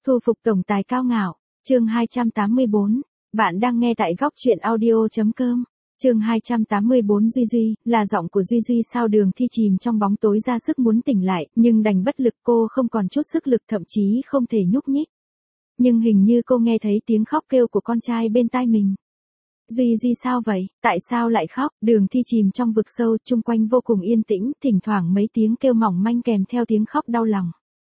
Thu phục tổng tài cao ngạo, chương 284, bạn đang nghe tại góc truyện audio.com. Chương 284 Duy Duy, là giọng của Duy Duy sao Đường Thi chìm trong bóng tối ra sức muốn tỉnh lại, nhưng đành bất lực, cô không còn chút sức lực, thậm chí không thể nhúc nhích. Nhưng hình như cô nghe thấy tiếng khóc kêu của con trai bên tai mình. Duy Duy sao vậy, tại sao lại khóc? Đường Thi chìm trong vực sâu, chung quanh vô cùng yên tĩnh, thỉnh thoảng mấy tiếng kêu mỏng manh kèm theo tiếng khóc đau lòng.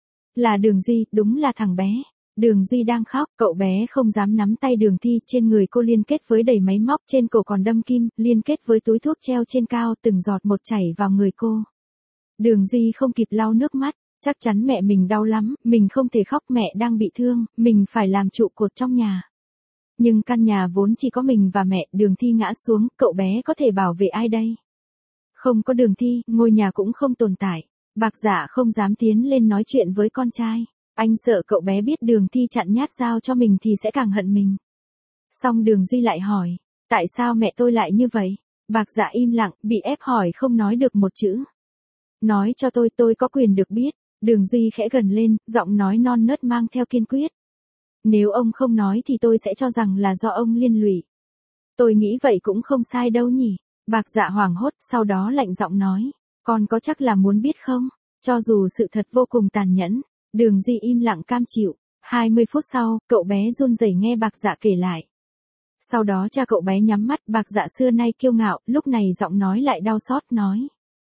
Là Đường Duy, đúng là thằng bé. Đường Duy đang khóc, cậu bé không dám nắm tay Đường Thi, trên người cô liên kết với đầy máy móc, trên cổ còn đâm kim, liên kết với túi thuốc treo trên cao, từng giọt một chảy vào người cô. Đường Duy không kịp lau nước mắt, chắc chắn mẹ mình đau lắm, mình không thể khóc, mẹ đang bị thương, mình phải làm trụ cột trong nhà. Nhưng căn nhà vốn chỉ có mình và mẹ, Đường Thi ngã xuống, cậu bé có thể bảo vệ ai đây? Không có Đường Thi, ngôi nhà cũng không tồn tại. Bạc Dạ không dám tiến lên nói chuyện với con trai. Anh sợ cậu bé biết Đường Thi chặn nhát dao cho mình thì sẽ càng hận mình. Xong Đường Duy lại hỏi, tại sao mẹ tôi lại như vậy? Bạc Dạ im lặng, bị ép hỏi không nói được một chữ. Nói cho tôi có quyền được biết. Đường Duy khẽ gần lên, giọng nói non nớt mang theo kiên quyết. Nếu ông không nói thì tôi sẽ cho rằng là do ông liên lụy. Tôi nghĩ vậy cũng không sai đâu nhỉ. Bạc Dạ hoảng hốt, sau đó lạnh giọng nói, con có chắc là muốn biết không? Cho dù sự thật vô cùng tàn nhẫn. Đường Duy im lặng cam chịu. 20 phút sau, cậu bé run rẩy nghe Bạc Dạ kể lại. Sau đó cha cậu bé nhắm mắt, Bạc Dạ xưa nay kiêu ngạo, lúc này giọng nói lại đau xót nói.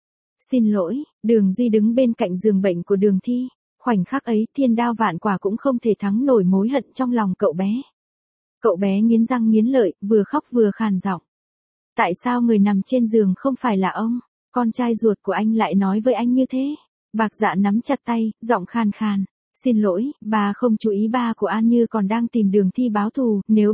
Xin lỗi. Đường Duy đứng bên cạnh giường bệnh của Đường Thi. Khoảnh khắc ấy, thiên đao vạn quả cũng không thể thắng nổi mối hận trong lòng cậu bé. Cậu bé nghiến răng nghiến lợi, vừa khóc vừa khàn giọng. Tại sao người nằm trên giường không phải là ông? Con trai ruột của anh lại nói với anh như thế. Bạc Dạ nắm chặt tay, giọng khan khan. Xin lỗi, bà không chú ý ba của An Như còn đang tìm Đường Thi báo thù, nếu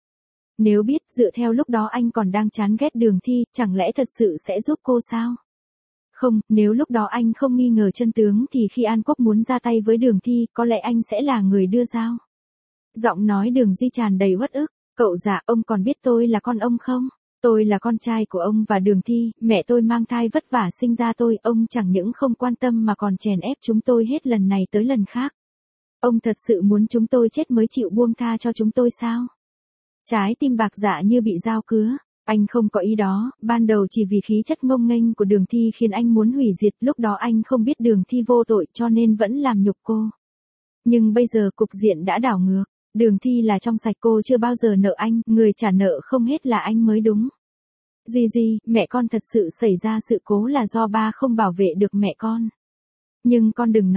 biết, dựa theo lúc đó anh còn đang chán ghét Đường Thi, chẳng lẽ thật sự sẽ giúp cô sao? Không, nếu lúc đó anh không nghi ngờ chân tướng thì khi An Quốc muốn ra tay với Đường Thi, có lẽ anh sẽ là người đưa dao. Giọng nói Đường Duy tràn đầy uất ức. Cậu Dạ, ông còn biết tôi là con ông không? Tôi là con trai của ông và Đường Thi, mẹ tôi mang thai vất vả sinh ra tôi, ông chẳng những không quan tâm mà còn chèn ép chúng tôi hết lần này tới lần khác. Ông thật sự muốn chúng tôi chết mới chịu buông tha cho chúng tôi sao? Trái tim Bạc Dạ như bị dao cứa. Anh không có ý đó, ban đầu chỉ vì khí chất ngông nghênh của Đường Thi khiến anh muốn hủy diệt, lúc đó anh không biết Đường Thi vô tội cho nên vẫn làm nhục cô. Nhưng bây giờ cục diện đã đảo ngược. Đường Thi là trong sạch, cô chưa bao giờ nợ anh, người trả nợ không hết là anh mới đúng. Duy Duy, mẹ con thật sự xảy ra sự cố là do ba không bảo vệ được mẹ con. Nhưng con đừng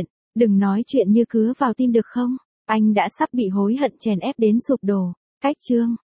nói chuyện như cứa vào tim được không? Anh đã sắp bị hối hận chèn ép đến sụp đổ. Cách chương.